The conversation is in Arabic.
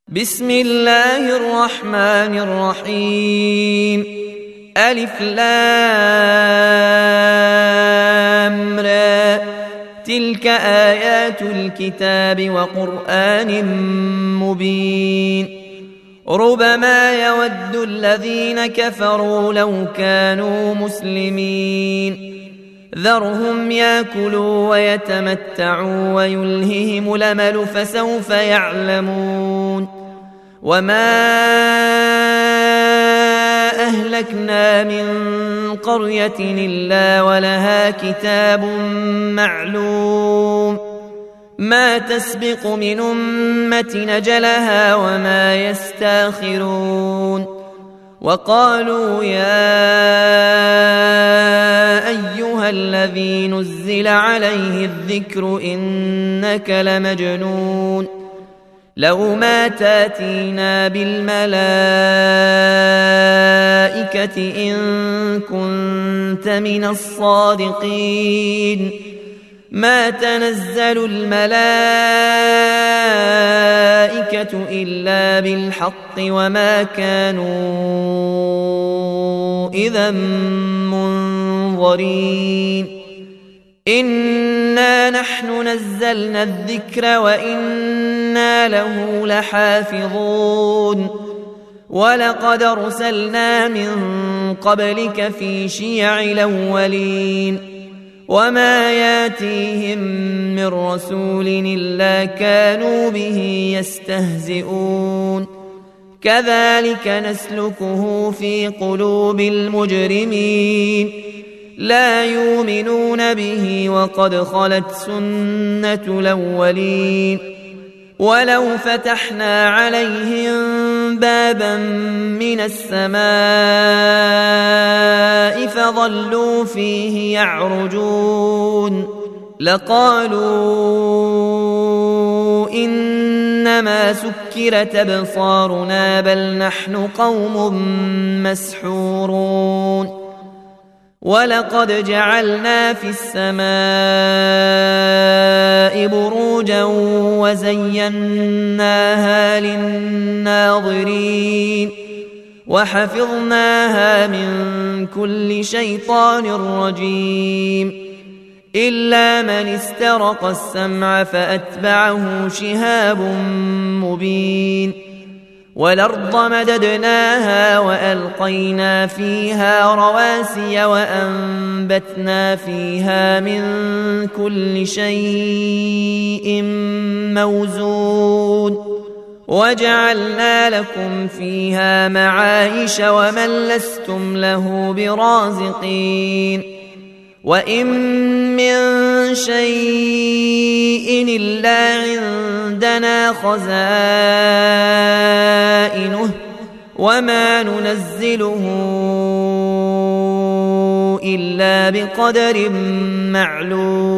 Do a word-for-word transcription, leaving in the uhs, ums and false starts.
بسم الله الرحمن الرحيم. ألف لام را، تلك آيات الكتاب وقرآن مبين. ربما يود الذين كفروا لو كانوا مسلمين. ذرهم ياكلوا ويتمتعوا ويلههم الأمل فسوف يعلمون. وما أهلكنا من قرية إلا ولها كتاب معلوم، ما تسبق من أمة أجلها وما يستاخرون. وقالوا يا أيها الذي نزل عليه الذكر إنك لمجنون، لو ما تاتينا بالملائكة إن كنت من الصادقين. ما تنزل الملائكة إلا بالحق وما كانوا إذا منظرين. إنا نحن نزلنا الذكر وإنا له لحافظون. ولقد أرسلنا من قبلك في شيع الأولين، وما ياتيهم من رسول إلا كانوا به يستهزئون. كذلك نسلكه في قلوب المجرمين، لا يؤمنون به وقد خلت سنة الأولين. ولو فتحنا عليهم بابا من السماء فظلوا فيه يعرجون لقالوا إنما سكرت أبصارنا بل نحن قوم مسحورون. ولقد جعلنا في السماء بروجا وزيناها للناظرين وحفظناها من كل شيطان رجيم إلا من استرق السمع فأتبعه شهاب مبين. والأرض مددناها وألقينا فيها رواسي وأنبتنا فيها من كل شيء موزون وجعلنا لكم فيها معايش ومن لستم له برازقين. وإن من شيء إلا عندنا خزائنه وما ننزله إلا بقدر معلوم.